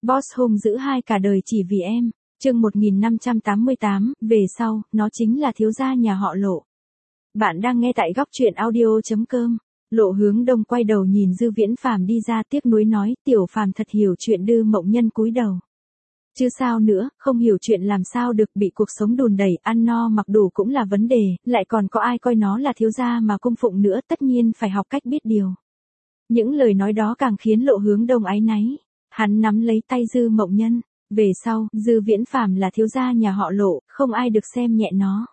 Boss hung dữ hai cả đời chỉ vì em. Chương 1588, về sau, nó chính là thiếu gia nhà họ Lộ. Bạn đang nghe tại góc truyện audio.com. Lộ Hướng Đông quay đầu nhìn Dư Viễn Phàm đi ra, tiếc nuối nói, Tiểu Phàm thật hiểu chuyện. Dư Mộng Nhân cúi đầu. Chứ sao nữa, không hiểu chuyện làm sao được, bị cuộc sống đùn đẩy, ăn no mặc đủ cũng là vấn đề, lại còn có ai coi nó là thiếu gia mà cung phụng nữa, tất nhiên phải học cách biết điều. Những lời nói đó càng khiến Lộ Hướng Đông áy náy. Hắn nắm lấy tay Dư Mộng Nhân. Về sau, Dư Viễn Phàm là thiếu gia nhà họ Lộ, không ai được xem nhẹ nó.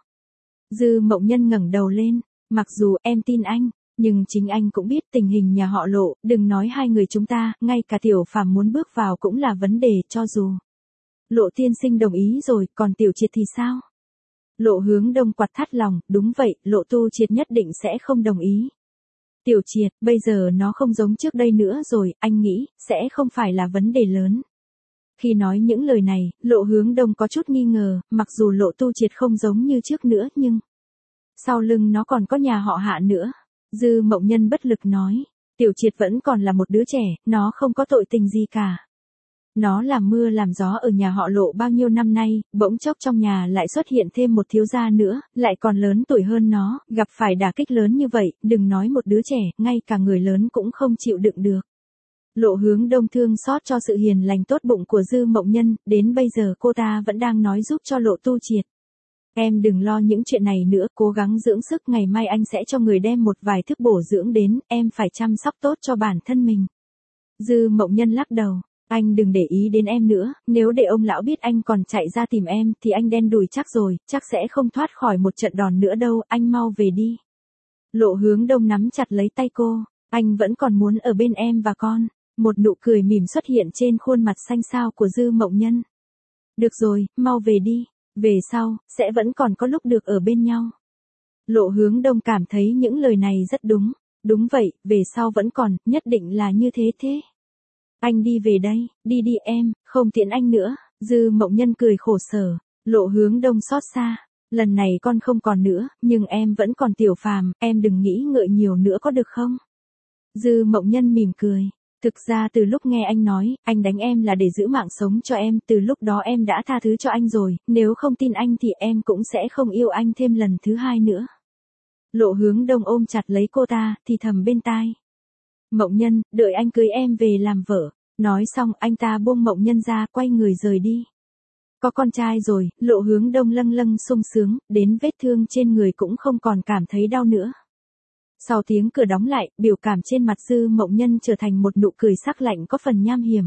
Dư Mộng Nhân ngẩng đầu lên. Mặc dù em tin anh, nhưng chính anh cũng biết tình hình nhà họ Lộ, đừng nói hai người chúng ta, ngay cả Tiểu Phàm muốn bước vào cũng là vấn đề, cho dù Lộ tiên sinh đồng ý rồi, còn Tiểu Triệt thì sao? Lộ Hướng Đông quặt thắt lòng, đúng vậy, Lộ Tu Triệt nhất định sẽ không đồng ý. Tiểu Triệt, bây giờ nó không giống trước đây nữa rồi, anh nghĩ, sẽ không phải là vấn đề lớn. Khi nói những lời này, Lộ Hướng Đông có chút nghi ngờ, mặc dù Lộ Tu Triệt không giống như trước nữa nhưng sau lưng nó còn có nhà họ Hạ nữa. Dư Mộng Nhân bất lực nói, Tiểu Triệt vẫn còn là một đứa trẻ, nó không có tội tình gì cả. Nó làm mưa làm gió ở nhà họ Lộ bao nhiêu năm nay, bỗng chốc trong nhà lại xuất hiện thêm một thiếu gia nữa, lại còn lớn tuổi hơn nó, gặp phải đả kích lớn như vậy, đừng nói một đứa trẻ, ngay cả người lớn cũng không chịu đựng được. Lộ Hướng Đông thương xót cho sự hiền lành tốt bụng của Dư Mộng Nhân, đến bây giờ cô ta vẫn đang nói giúp cho Lộ Tu Triệt. Em đừng lo những chuyện này nữa, cố gắng dưỡng sức, ngày mai anh sẽ cho người đem một vài thức bổ dưỡng đến, em phải chăm sóc tốt cho bản thân mình. Dư Mộng Nhân lắc đầu. Anh đừng để ý đến em nữa, nếu để ông lão biết anh còn chạy ra tìm em thì anh đen đùi chắc rồi, chắc sẽ không thoát khỏi một trận đòn nữa đâu, anh mau về đi. Lộ Hướng Đông nắm chặt lấy tay cô, anh vẫn còn muốn ở bên em và con. Một nụ cười mỉm xuất hiện trên khuôn mặt xanh xao của Dư Mộng Nhân. Được rồi, mau về đi, về sau, sẽ vẫn còn có lúc được ở bên nhau. Lộ Hướng Đông cảm thấy những lời này rất đúng. Đúng vậy, về sau vẫn còn, nhất định là như thế. Anh đi về đây, đi em, không tiễn anh nữa. Dư Mộng Nhân cười khổ sở. Lộ Hướng Đông xót xa. Lần này con không còn nữa, nhưng em vẫn còn Tiểu Phàm, em đừng nghĩ ngợi nhiều nữa có được không? Dư Mộng Nhân mỉm cười. Thực ra từ lúc nghe anh nói, anh đánh em là để giữ mạng sống cho em, từ lúc đó em đã tha thứ cho anh rồi, nếu không tin anh thì em cũng sẽ không yêu anh thêm lần thứ hai nữa. Lộ Hướng Đông ôm chặt lấy cô ta, thì thầm bên tai. Mộng Nhân, đợi anh cưới em về làm vợ. Nói xong anh ta buông Mộng Nhân ra, quay người rời đi. Có con trai rồi, Lộ Hướng Đông lâng lâng sung sướng, đến vết thương trên người cũng không còn cảm thấy đau nữa. Sau tiếng cửa đóng lại, biểu cảm trên mặt Dư Mộng Nhân trở thành một nụ cười sắc lạnh có phần nham hiểm.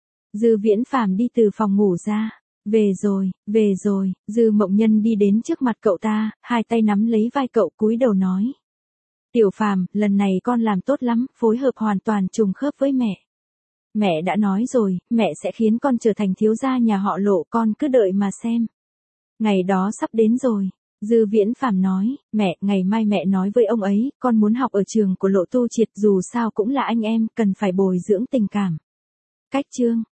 Dư Viễn Phàm đi từ phòng ngủ ra. Về rồi, Dư Mộng Nhân đi đến trước mặt cậu ta, hai tay nắm lấy vai cậu cúi đầu nói. Tiểu Phàm, lần này con làm tốt lắm, phối hợp hoàn toàn trùng khớp với mẹ. Mẹ đã nói rồi, mẹ sẽ khiến con trở thành thiếu gia nhà họ Lộ, con cứ đợi mà xem. Ngày đó sắp đến rồi. Dư Viễn Phàm nói, mẹ, ngày mai mẹ nói với ông ấy, con muốn học ở trường của Lộ Tu Triệt, dù sao cũng là anh em, cần phải bồi dưỡng tình cảm. Cách chương